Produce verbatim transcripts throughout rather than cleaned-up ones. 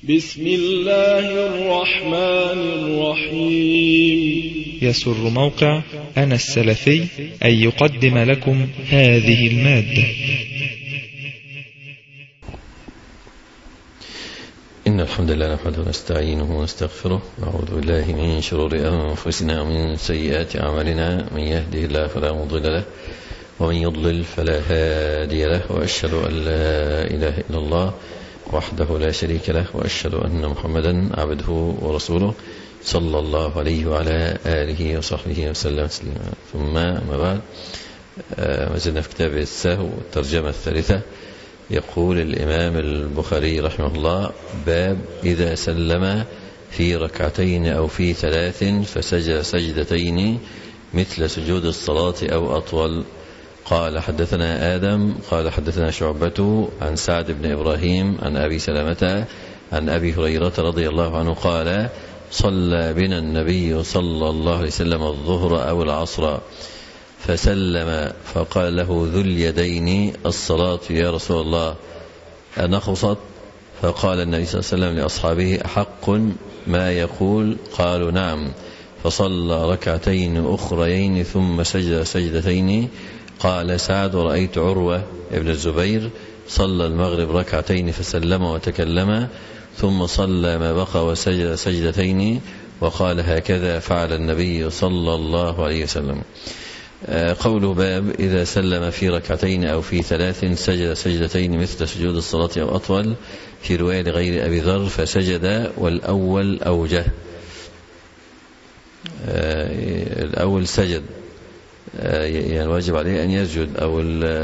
بسم الله الرحمن الرحيم. يسر موقع أنا السلفي أن يقدم لكم هذه المادة. إن الحمد لله نحمده ونستعينه ونستغفره ونعوذ بالله من شرور أنفسنا ومن سيئات أعمالنا، من يهده الله فلا مضل له ومن يضلل فلا هادي له، وأشهد أن لا إله إلا الله وحده لا شريك له، وأشهد أن محمدا عبده ورسوله صلى الله عليه وعلى آله وصحبه وسلم تسليما. ثم ما بعد، ما زلنا في كتاب السهو الترجمة الثالثة. يقول الإمام البخاري رحمه الله: باب إذا سلم في ركعتين أو في ثلاث فسجد سجدتين مثل سجود الصلاة أو أطول. قال: حدثنا آدم قال حدثنا شعبة عن سعد بن إبراهيم عن أبي سلمة عن أبي هريرة رضي الله عنه قال: صلى بنا النبي صلى الله عليه وسلم الظهر أو العصر فسلم فقال له ذو اليدين: الصلاة يا رسول الله أنقصت؟ فقال النبي صلى الله عليه وسلم لأصحابه: أحق ما يقول؟ قالوا: نعم. فصلى ركعتين أخريين ثم سجد سجدتين. قال سعد: ورأيت عروة ابن الزبير صلى المغرب ركعتين فسلم وتكلم ثم صلى ما بقى وسجد سجدتين، وقال: هكذا فعل النبي صلى الله عليه وسلم. قوله باب إذا سلم في ركعتين أو في ثلاث سجد سجدتين مثل سجود الصلاة أو أطول. في رواية لغير أبي ذر فسجد، والأول أوجه. الأول سجد، يعني واجب عليه أن يسجد، أو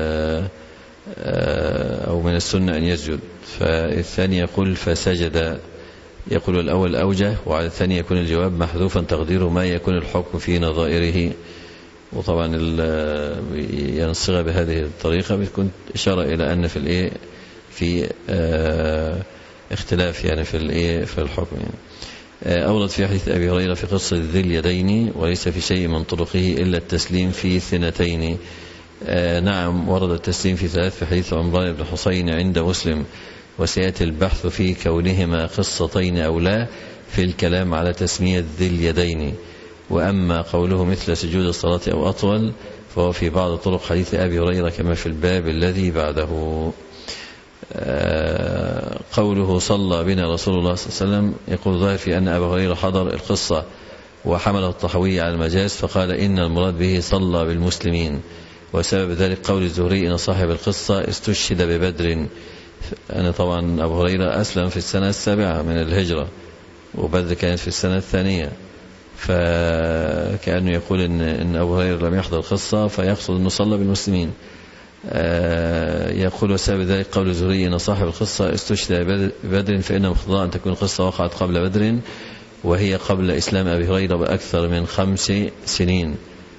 أو من السنة أن يسجد. فالثاني يقول فسجد، يقول الأول أوجه، وعلى الثاني يكون الجواب محذوفا تقديره ما يكون الحكم في نظائره. وطبعا ينصغى بهذه الطريقة بتكون إشارة إلى أن في الإيه في اه اختلاف يعني في الإيه في الحكم. يعني أورد في حديث أبي هريرة في قصة ذي اليدين: وليس في شيء من طرقه إلا التسليم في ثنتين. آه نعم، ورد التسليم في ثلاث في حديث عمران بن حسين عند مسلم، وسيأتي البحث في كونهما قصتين أو لا في الكلام على تسمية ذي اليدين. وأما قوله مثل سجود الصلاة أو أطول فهو في بعض طرق حديث أبي هريرة كما في الباب الذي بعده. آه قوله صلى بنا رسول الله صلى الله عليه وسلم، يقول ظاهر في أن أبا هريرة حضر القصة وحمله الطحوي على المجاز، فقال إن المراد به صلى بالمسلمين. وسبب ذلك قول الزهري إن صاحب القصة استشهد ببدر. أنا طبعا أبو هريرة أسلم في السنة السابعة من الهجرة، وبدر كانت في السنة الثانية، فكأنه يقول إن, إن أبو هريرة لم يحضر القصة فيقصد أنه صلى بالمسلمين. آه يقول وسبب ذلك قول الزهري إن صاحب القصة استشهد ببدر، فإن مقتضى أن تكون القصة وقعت قبل بدر، وهي قبل إسلام أبي هريرة بأكثر من خمس سنين.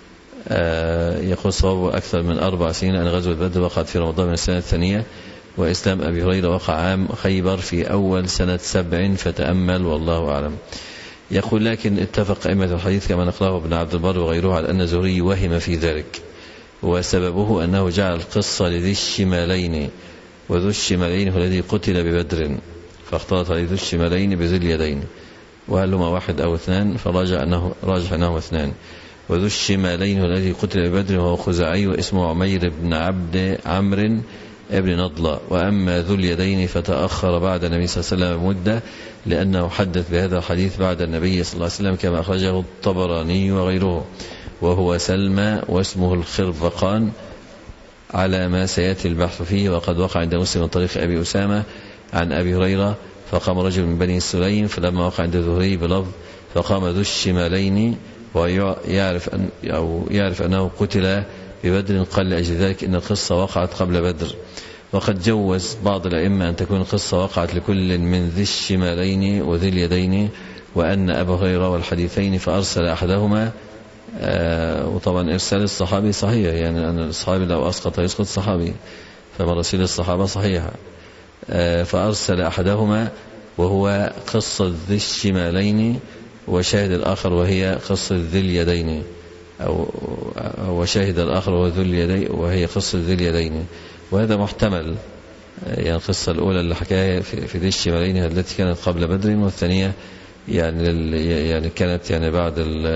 آه يقول صوابه أكثر من أربع سنين، أن غزوة بدر وقعت في رمضان من السنة الثانية، وإسلام أبي هريرة وقع عام خيبر في أول سنة سبع، فتأمل والله أعلم. يقول لكن اتفق أئمة الحديث كما نقله ابن عبد البر وغيره على أن الزهري وهم في ذلك، وسببه أنه جعل القصة لذي الشمالين، وذو الشمالين هو الذي قتل ببدر، فاختلط عليه ذو الشمالين بذي اليدين، وهل هما واحد أو اثنان؟ فراجع أنه راجح أنه اثنان. وذو الشمالين هو الذي قتل ببدر وهو خزاعي واسمه عمير بن عبد عمرو ابن نضلة. وأما ذو اليدين فتأخر بعد النبي صلى الله عليه وسلم مدة، لأنه حدث بهذا الحديث بعد النبي صلى الله عليه وسلم كما أخرجه الطبراني وغيره، وهو سلمى واسمه الخرفقان على ما سيأتي البحث فيه. وقد وقع عند مسلم من طريق أبي أسامة عن أبي هريرة فقام رجل من بني سليم، فلما وقع عند الزهري بلفظ فقام ذو الشمالين ويعرف أن أو يعرف أنه قتل ببدر، قال لأجل ذلك إن القصة وقعت قبل بدر. وقد جوز بعض الأئمة أن تكون القصة وقعت لكل من ذي الشمالين وذي اليدين، وأن أبا هريرة والحديثين فأرسل أحدهما. آه وطبعا إرسال الصحابي صحيح، يعني أن الصحابي لو أسقط يسقط الصحابي، فمراسيل الصحابة صحيحة. آه فأرسل أحدهما وهو قصة ذي الشمالين، وشاهد الآخر وهي قصة ذي اليدين، أو وشاهد الآخر وهو ذو اليدين وهي قصة ذي اليدين. وهذا محتمل يعني القصة الأولى اللي حكاها في ذي الشمالين التي كانت قبل بدر، والثانية يعني يعني كانت يعني بعد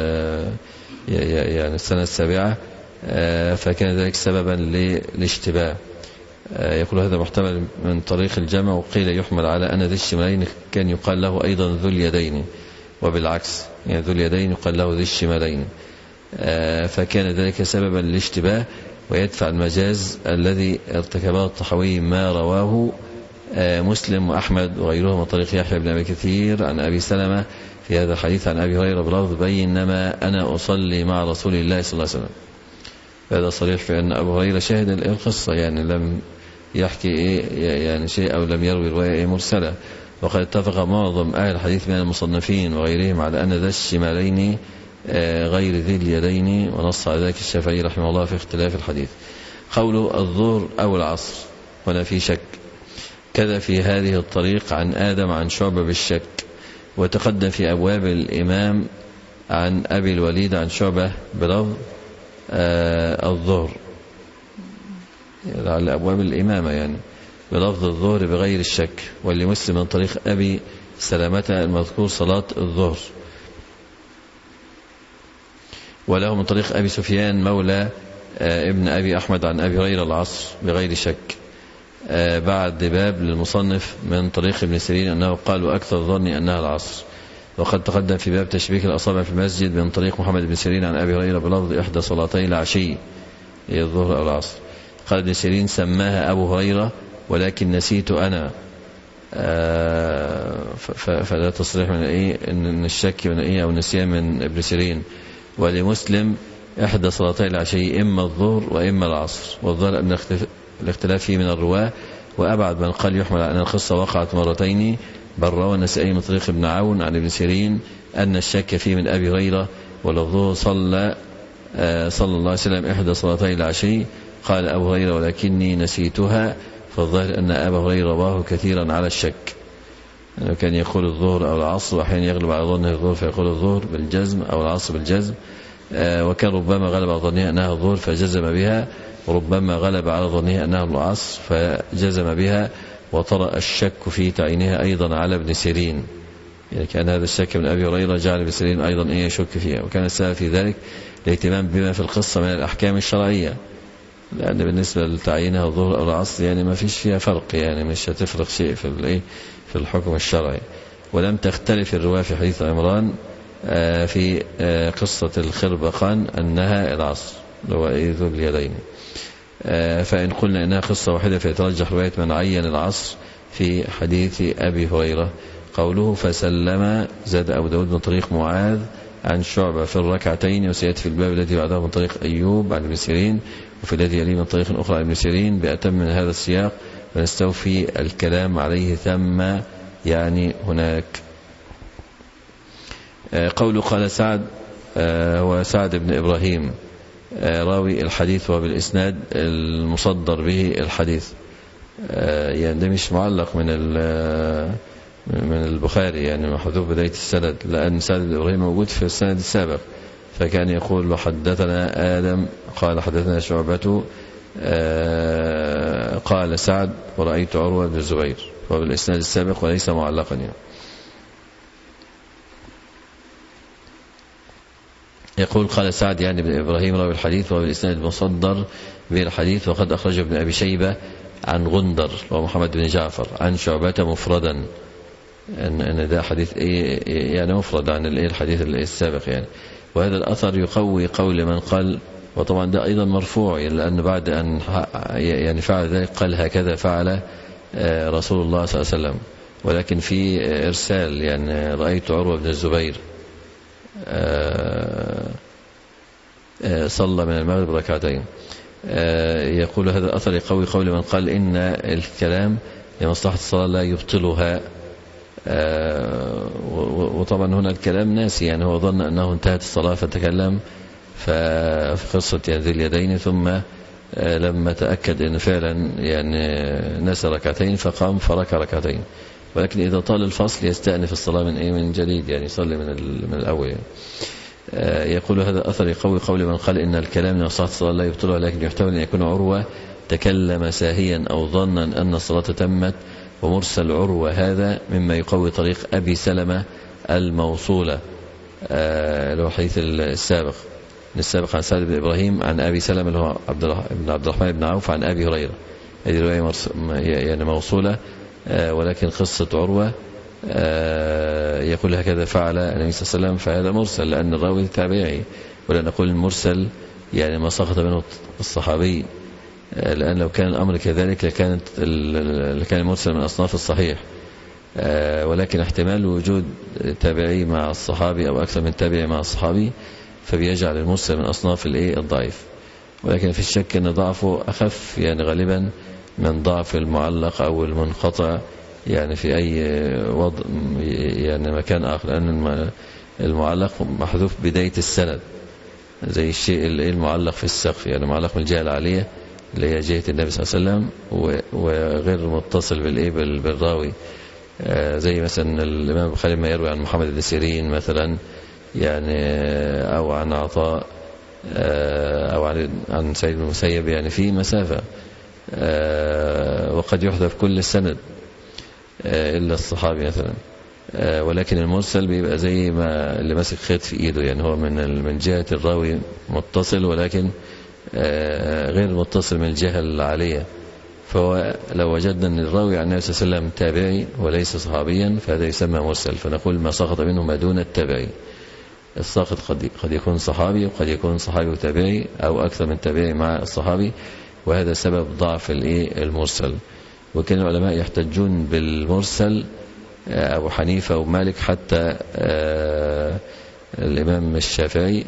يعني السنة السابعة، فكان ذلك سببا للاشتباه. يقول هذا محتمل من طريق الجمع، وقيل يحمل على أن ذي الشمالين كان يقال له أيضا ذو اليدين، وبالعكس يعني ذو اليدين يقال له ذي الشمالين، فكان ذلك سببا للاشتباه ويدفع المجاز الذي ارتكبه الطحاوي ما رواه مسلم وأحمد وغيرهم من طريق يحيى بن أبي كثير عن أبي سلمة في هذا الحديث عن أبي هريرة بلفظ بينما أنا أصلي مع رسول الله صلى الله عليه وسلم. هذا صريح في أن أبو هريرة شاهد القصة، يعني لم يحكي إيه يعني شيء أو لم يروي رواية إيه مرسلة. وقد اتفق معظم أهل الحديث من المصنفين وغيرهم على أن ذا الشمالين غير ذي اليدين، ونص على ذلك الشافعي رحمه الله في اختلاف الحديث. قوله الظهر أو العصر هنا في شك، كذا في هذه الطريق عن آدم عن شعبة بالشك، وتقدم في أبواب الإمام عن أبي الوليد عن شعبة بلفظ آه الظهر، على أبواب الإمامة يعني بلفظ الظهر بغير الشك. ولمسلم من طريق أبي سلامة المذكور صلاة الظهر، وله من طريق أبي سفيان مولى آه ابن أبي أحمد عن أبي هريرة العصر بغير شك. آه بعد باب للمصنف من طريق ابن سيرين أنه قال وأكثر ظني أنها العصر. وقد تقدم في باب تشبيك الأصابع في المسجد من طريق محمد بن سيرين عن أبي هريرة بلفظ إحدى صلاتي العشي، هي الظهر أو العصر. قال ابن سيرين سماها أبو هريرة ولكن نسيت أنا، آه فلا تصريح من إيه إن الشك من إيه أو النسيان من ابن سيرين. ولمسلم إحدى صلاتي العشي إما الظهر وإما العصر، والظهر أن الاختلاف فيه من الرواة، وأبعد من قال يحمل على أن القصة وقعت مرتين بل روى النسائي من طريق ابن عون عن ابن سيرين أن الشك فيه من أبي هريرة، ولفظه صلى آه صلى الله عليه وسلم إحدى صلاتي العشي. قال أبو هريرة ولكني نسيتها، فالظاهر أن أبا هريرة رواه كثيرا على الشك، يعني كان يقول الظهر أو العصر، وأحيانا يغلب على ظنه الظهر فيقول الظهر بالجزم أو العصر بالجزم، آه وكان ربما غلب على ظنه أنها الظهر فجزم بها، وربما غلب على ظنه أنها العصر فجزم بها، وطرأ الشك في تعيينها أيضا على ابن سيرين، يعني كان هذا الشك من أبي هريرة جعل ابن سيرين أيضا إيه يشك فيها. وكان السبب في ذلك الاهتمام بما في القصة من الأحكام الشرعية، لأن بالنسبة لتعيينها الظهر أو العصر يعني ما فيش فيها فرق، يعني مش هتفرق شيء في الإيه في الحكم الشرعي. ولم تختلف الرواية في حديث عمران في قصة الخربقان أنها العصر هو ذو اليدين. فإن قلنا إنها قصة واحدة فيترجح رواية من عين العصر في حديث أبي هريرة. قوله فسلم زاد أبو داود من طريق معاذ عن شعبة في الركعتين، وسيأتي في الباب الذي بعده من طريق أيوب عن ابن سيرين، وفي الذي يليه من طريق أخرى عن ابن سيرين بأتم من هذا السياق، فنستوفي الكلام عليه ثم يعني هناك. قوله قال سعد هو سعد بن إبراهيم راوي الحديث وبالإسناد المصدر به الحديث، يعني ده مش معلق من من البخاري، يعني محذوف بداية السند، لأن سعد بن إبراهيم موجود في السند السابق، فكان يقول وحدثنا آدم قال حدثنا شعبة قال سعد ورأيت عروة بن الزبير، وبالإسناد السابق وليس معلقا. يعني يقول قال سعد يعني بن إبراهيم راوي الحديث وبالإسناد المصدر به الحديث، وقد أخرجه ابن أبي شيبة عن غندر ومحمد بن جعفر عن شعبة مفردا، أن أن ده حديث إيه يعني مفرد عن الإيه الحديث السابق يعني. وهذا الأثر يقوي قول من قال، وطبعا ده أيضا مرفوع، لأن بعد أن يعني فعل ذلك قال هكذا فعل رسول الله صلى الله عليه وسلم، ولكن في إرسال، يعني رأيت عروة بن الزبير صلى من المغرب ركعتين. يقول هذا الأثر يقوي قول من قال إن الكلام لمصلحة الصلاة لا يبطلها، وطبعا هنا الكلام ناسي، يعني هو ظن أنه انتهت الصلاة فتكلم في قصة ذي اليدين، ثم لما تأكد أن فعلا يعني نسى ركعتين فقام فركع ركعتين، ولكن إذا طال الفصل يستأنف الصلاة من إيه من جديد، يعني يصلي من من الأول. يعني يقول هذا أثر يقوي قول من قال إن الكلام لمصلحة الصلاة لا يبطلها، لكن يحتمل أن يكون عروة تكلم ساهيا أو ظنا أن الصلاة تمت. ومرسل عروة هذا مما يقوي طريق أبي سلمة الموصولة، له حديث السابق السابق عن سعد بن إبراهيم عن أبي سلمة اللي هو عبد عبد الرحمن بن عوف عن أبي هريرة. هذه رواية يعني موصولة، ولكن قصة عروة يقول هكذا فعل النبي صلى الله عليه وسلم، فهذا مرسل لأن الراوي تابعي. ولا نقول المرسل يعني ما سقط منه الصحابي، لأن لو كان الأمر كذلك لكانت لكان المرسل من أصناف الصحيح، ولكن احتمال وجود تابعي مع الصحابي أو أكثر من تابعي مع الصحابي فبيجعل المرسل من أصناف الإيه الضعيف. ولكن في الشك أن ضعفه أخف يعني غالبا من ضعف المعلق أو المنقطع يعني في أي وضع يعني مكان آخر، لأن المعلق محذوف بداية السند زي الشيء المعلق في السقف، يعني معلق من الجهة العالية اللي هي جهة النبي صلى الله عليه وسلم وغير متصل بالإيه بالراوي، زي مثلا الإمام البخاري ما يروي عن محمد بن سيرين مثلا يعني أو عن عطاء أو عن عن سعيد بن المسيب، يعني في مسافة، وقد يحذف كل السند إلا الصحابي مثلا. ولكن المرسل بيبقى زي ما اللي ماسك خيط في إيده، يعني هو من من جهة الراوي متصل ولكن غير متصل من الجهة العالية. فهو لو وجدنا أن الراوي عن النبي صلى الله عليه وسلم تابعي وليس صحابيا فهذا يسمى مرسل، فنقول ما سقط منه ما دون التابعي. الساقط قد قد يكون صحابي وقد يكون صحابي وتابعي أو أكثر من تابعي مع الصحابي، وهذا سبب ضعف الإيه المرسل. وكان العلماء يحتجون بالمرسل أبو حنيفة ومالك حتى الإمام الشافعي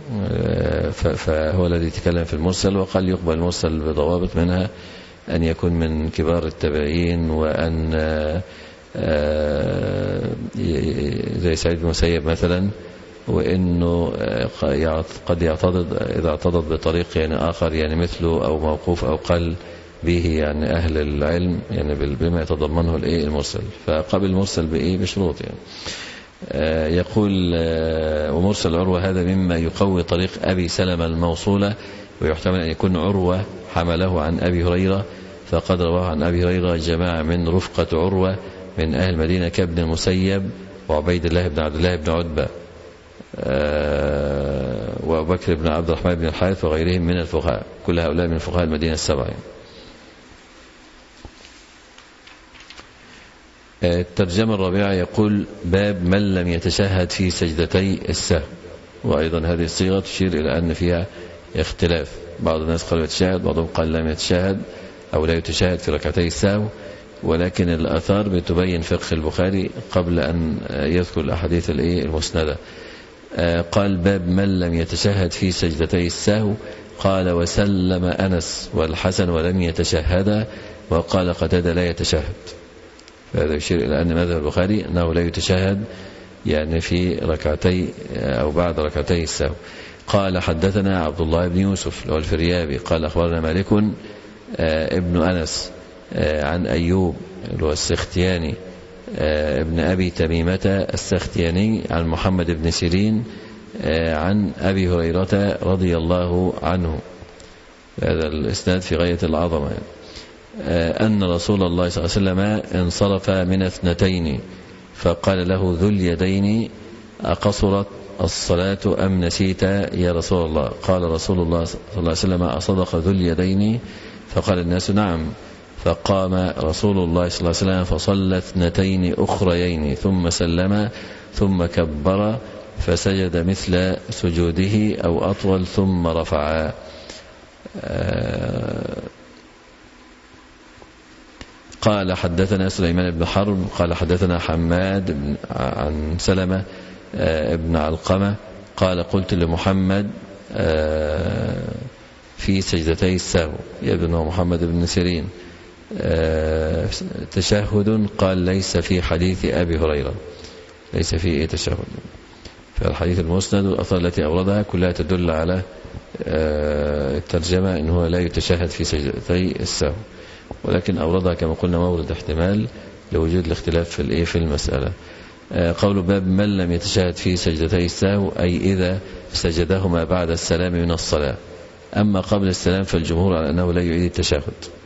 فهو الذي يتكلم في المرسل، وقال يقبل المرسل بضوابط منها أن يكون من كبار التابعين، وأن زي سعيد بن المسيب مثلا، وإنه قد يعتضد إذا اعتضد بطريق يعني آخر يعني مثله أو موقوف أو قل به يعني أهل العلم يعني بما يتضمنه الإيه المرسل، فقبل المرسل بإيه بشروط يعني. يقول ومرسل عروة هذا مما يقوي طريق أبي سلمة الموصولة، ويحتمل أن يكون عروة حمله عن أبي هريرة، فقد رواه عن أبي هريرة جماعة من رفقة عروة من أهل المدينة كابن المسيب وعبيد الله بن عبد الله بن عتبة وأبو بكر بن عبد الرحمن بن الحارث وغيرهم من الفقهاء، كل هؤلاء من فقهاء المدينة السبعة. الترجمة الرابعة يقول باب من لم يتشهد في سجدتي السهو، وأيضا هذه الصيغة تشير إلى أن فيها اختلاف، بعض الناس قال يتشاهد، بعضهم قال لم يتشاهد أو لا يتشاهد في ركعتي السهو، ولكن الآثار بتبين فقه البخاري قبل أن يذكر الأحاديث المسندة. قال باب من لم يتشهد في سجدتي السهو، قال وسلم أنس والحسن ولم يتشهد، وقال قتادة لا يتشهد. فهذا يشير إلى أن مذهب البخاري أنه لا يتشهد يعني في ركعتي أو بعد ركعتي السهو. قال حدثنا عبد الله بن يوسف لو الفريابي قال أخبرنا مالك ابن أنس عن أيوب اللي هو السختياني ابن أبي تميمة السختياني عن محمد بن سيرين عن أبي هريرة رضي الله عنه. هذا الإسناد في غاية العظمة يعني. أن رسول الله صلى الله عليه وسلم انصرف من اثنتين فقال له ذو اليدين أقصرت الصلاة أم نسيت يا رسول الله؟ قال رسول الله صلى الله عليه وسلم أصدق ذو اليدين؟ فقال الناس نعم. فقام رسول الله صلى الله عليه وسلم فصلى اثنتين أخريين ثم سلم ثم كبر فسجد مثل سجوده أو أطول ثم رفع. قال حدثنا سليمان بن حرب قال حدثنا حماد عن سلمة ابن علقمة قال قلت لمحمد في سجدتي السهو، يبدو أنه محمد بن سيرين، تشهد؟ قال ليس في حديث أبي هريرة، ليس فيه تشهد. فالحديث المسند والأثار التي أوردها كلها تدل على الترجمة إنه لا يتشهد في سجدتي السهو، ولكن أوردها كما قلنا مورد احتمال لوجود الاختلاف في الإيه في المسألة. قول باب من لم يتشهد في سجدتي السهو أي إذا سجدهما بعد السلام من الصلاة، أما قبل السلام فالجمهور على أنه لا يعيد التشهد،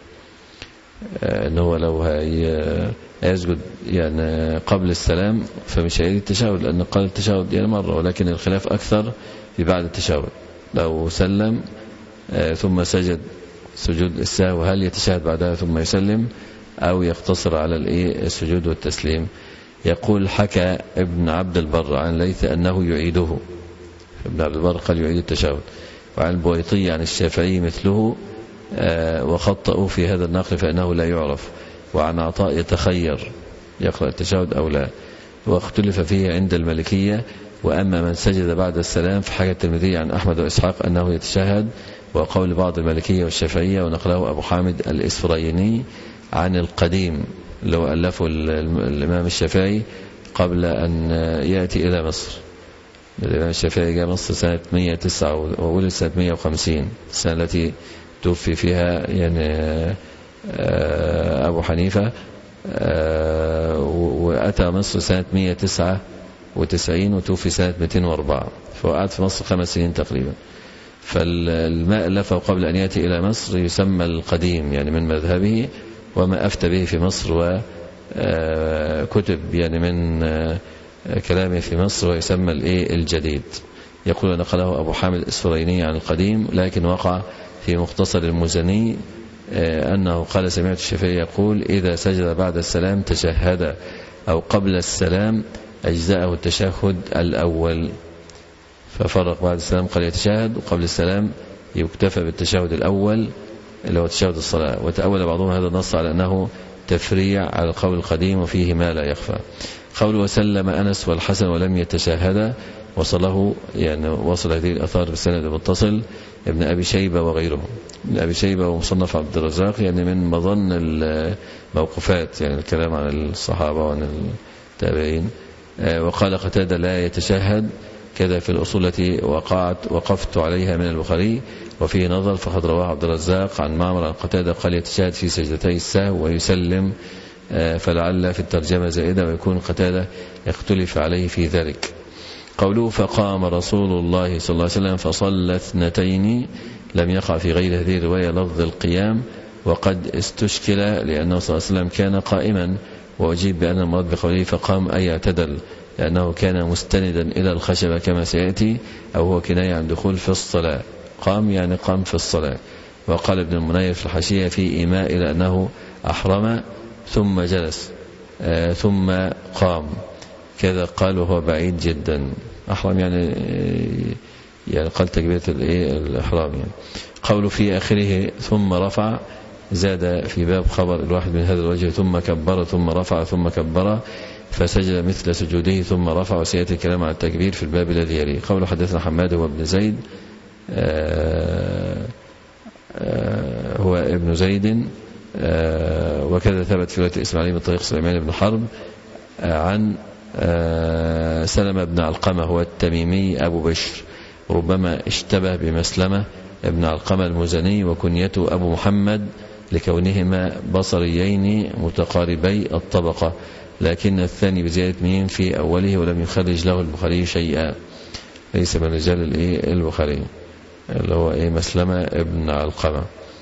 أنه لو يسجد يعني قبل السلام فمش هيعيد التشهد، لأن قال التشهد يعني مرة، ولكن الخلاف أكثر في بعد التشهد. لو سلم ثم سجد سجود السهو هل يتشهد بعدها ثم يسلم أو يقتصر على السجود والتسليم؟ يقول حكى ابن عبد البر عن ليث أنه يعيده، ابن عبد البر قال يعيد التشهد، وعن البويطي عن الشافعي مثله وخطأوا في هذا النقل فإنه لا يعرف، وعن عطاء يتخير يقرأ التشهد أو لا، واختلف فيه عند المالكية. وأما من سجد بعد السلام فحكى الترمذي عن أحمد وإسحاق أنه يتشهد، وقول بعض المالكية والشافعية، ونقله أبو حامد الإسفرايني عن القديم اللي هو ألفه الإمام الشافعي قبل أن يأتي إلى مصر. الإمام الشافعي جاء مصر سنة مئة وتسعة وولد سنة مئة وخمسين، السنة التي توفي فيها يعني أبو حنيفة، وأتى مصر سنة مئة وتسعة وتسعين وتوفي سنة مئتين وأربعة، فقعد في مصر خمس سنين تقريبا. فالماء ألفه قبل أن يأتي إلى مصر يسمى القديم يعني من مذهبه، وما أفتى به في مصر وكتب يعني من كلامه في مصر ويسمى الجديد. يقول نقله أبو حامد الإسفرايني عن القديم، لكن وقع في مختصر المزني أنه قال سمعت الشافعي يقول إذا سجد بعد السلام تشهد أو قبل السلام أجزاءه التشهد الأول، ففرق بعد السلام قال يتشهد، وقبل السلام يكتفى بالتشهد الأول اللي هو تشهد الصلاة. وتأول بعضهم هذا النص على أنه تفريع على القول القديم وفيه ما لا يخفى. قول وسلم أنس والحسن ولم يتشاهدا وصله يعني وصل هذه الأثار بالسند المتصل ابن أبي شيبة وغيره. ابن أبي شيبة ومصنف عبد الرزاق يعني من مظن الموقوفات، يعني الكلام عن الصحابة وعن التابعين. وقال قتادة لا يتشهد كذا في الأصول التي وقعت وقفت عليها من البخاري وفيه نظر، فقد رواه عبد الرزاق عن معمر عن قتادة قال يتشهد في سجدتي السهو ويسلم، فلعل في الترجمة زائدة ويكون قتادة يختلف عليه في ذلك. قوله فقام رسول الله صلى الله عليه وسلم فصلى اثنتين لم يقع في غير هذه الرواية لفظ القيام، وقد استشكل لأنه صلى الله عليه وسلم كان قائما، وأجيب بأن المراد بقوله فقام أي اعتدل، لأنه كان مستندا إلى الخشبة كما سيأتي، أو هو كناية عن دخول في الصلاة. قام يعني قام في الصلاة. وقال ابن المنير في الحاشية في إيماء إلى أنه أحرم ثم جلس آه ثم قام، كذا قال وهو بعيد جدا. أحرم يعني يعني قال تكبيرة الإحرام يعني. قول في آخره ثم رفع زاد في باب خبر الواحد من هذا الوجه ثم كبر ثم رفع ثم كبر فسجد مثل سجوده ثم رفع، وسيأتي الكلام عن التكبير في الباب الذي يليه. قول حدثنا حماد وابن زيد آآ آآ هو ابن زيد وكذا ثبت في رواية إسماعيل من طريق سليمان بن حرب عن سلمة بن علقمة هو التميمي أبو بشر، ربما اشتبه بمسلمة ابن علقمة المزني وكنيته أبو محمد لكونهما بصريين متقاربي الطبقة، لكن الثاني بزيادة ميم في أوله ولم يخرج له البخاري شيئا، ليس من رجال البخاري اللي هو إيه مسلمة ابن علقمة،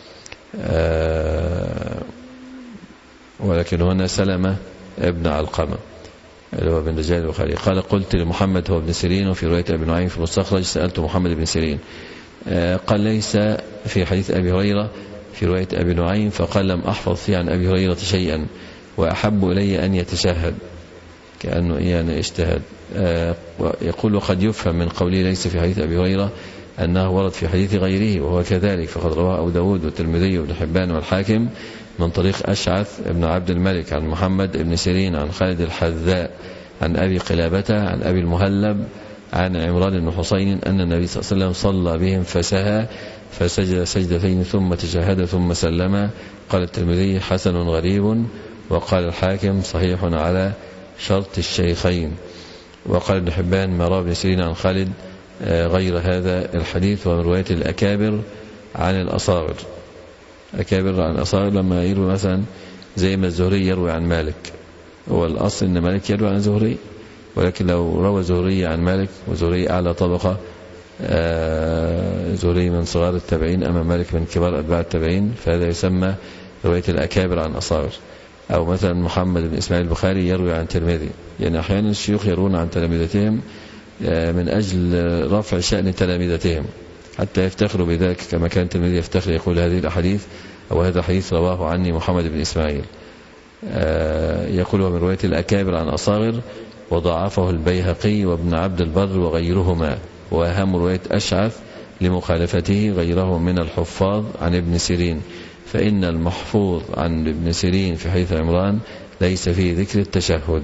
آه ولكن هنا سلمة ابن علقمة اللي هو من رجال البخاري. قال قلت لمحمد هو ابن سيرين، وفي رواية ابن نعيم في المستخرج سألت محمد بن سيرين، آه قال ليس في حديث أبي هريرة في رواية أبي نعيم، فقال لم أحفظ فيه عن أبي هريرة شيئا وأحب إلي أن يتشهد كأنه يعني اجتهد. آه يقول وقد يفهم من قوله ليس في حديث أبي هريرة أنه ورد في حديث غيره وهو كذلك، فقد رواه أبو داود والترمذي وابن حبان والحاكم من طريق أشعث ابن عبد الملك عن محمد ابن سيرين عن خالد الحذاء عن أبي قلابة عن أبي المهلب عن عمران بن حسين أن النبي صلى الله عليه وسلم صلى بهم فسهى فسجد سجدتين ثم تشهد ثم سلم. قال الترمذي حسن غريب، وقال الحاكم صحيح على شرط الشيخين. وقال ابن حبان ما روى ابن سيرين عن خالد غير هذا الحديث ومن رواية الأكابر عن الأصاغر. أكابر عن الأصاغر لما يروي مثلا زي ما الزهري يروي عن مالك، هو الأصل أن مالك يروي عن زهري، ولكن لو روى زهري عن مالك وزهري أعلى طبقة زهري من صغار التابعين أما مالك من كبار أتباع التابعين، فهذا يسمى رواية الأكابر عن أصاغر. أو مثلا محمد بن إسماعيل البخاري يروي عن ترمذي، يعني أحيانا الشيوخ يروون عن تلامذتهم من أجل رفع شأن تلامذتهم حتى يفتخروا بذلك، كما كان الترمذي يفتخر يقول هذه الأحاديث أو هذا الحديث رواه عني محمد بن إسماعيل. يقول من رواية الأكابر عن أصاغر، وضعفه البيهقي وابن عبد البر وغيرهما، وأهم رواية أشعث لمخالفته غيره من الحفاظ عن ابن سيرين، فإن المحفوظ عن ابن سيرين في حديث عمران ليس فيه ذكر التشهد.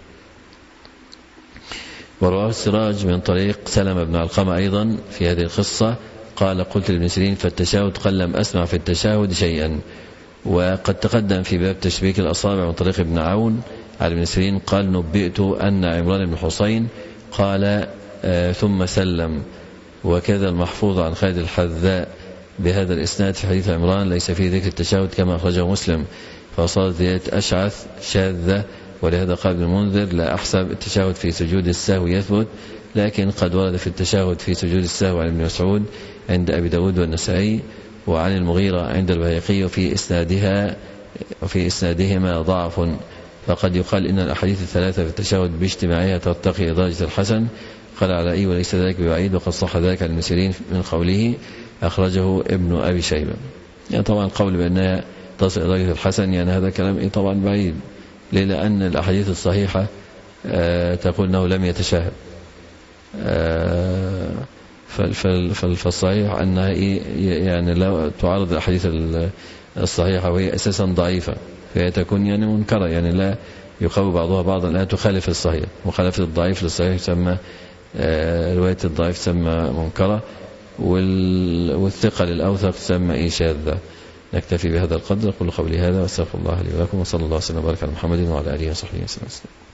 ورواه السراج من طريق سلمة بن علقمة أيضا في هذه القصة، قال قلت لابن سيرين فالتشهد قال لم أسمع في التشهد شيئا. وقد تقدم في باب تشبيك الأصابع من طريق ابن عون على ابن سيرين قال نبئت أن عمران بن حسين قال آه ثم سلم. وكذا المحفوظ عن خالد الحذاء بهذا الإسناد في حديث عمران ليس فيه ذكر التشهد كما أخرجه مسلم، فصارت زيادة أشعث شاذة. ولهذا قال ابن المنذر لا أحسب التشهد في سجود السهو يثبت، لكن قد ورد في التشهد في سجود السهو عن ابن مسعود عند أبي داود والنسائي وعن المغيرة عند البيهقي، وفي إسنادها وفي إسنادهما ضعف، فقد يقال إن الأحاديث الثلاثة في التشهد باجتماعها ترتقي إلى درجة الحسن. قال على أي وليس ذلك ببعيد، وقد صح ذلك عن ابن سيرين من قوله أخرجه ابن أبي شيبة. يعني طبعا قول بأنها تصل إلى درجة الحسن يعني هذا كلام طبعا بعيد، لأن الأحاديث الصحيحة آه تقول أنه لم يتشهد، آه فالصحيح أنها يعني لا تعارض الأحاديث الصحيحة وهي أساسا ضعيفة، فهي تكون يعني منكرة، يعني لا يقوي بعضها بعضا، لا تخالف الصحيح. مخالفة الضعيف للصحيح تسمى آه رواية الضعيف تسمى منكرة، والثقة للأوثق تسمى إيه شاذة. نكتفي بهذا القدر. أقول قولي هذا واستغفر الله لي ولكم، وصلى الله وسلم وبارك على محمد وعلى آله وصحبه وسلم.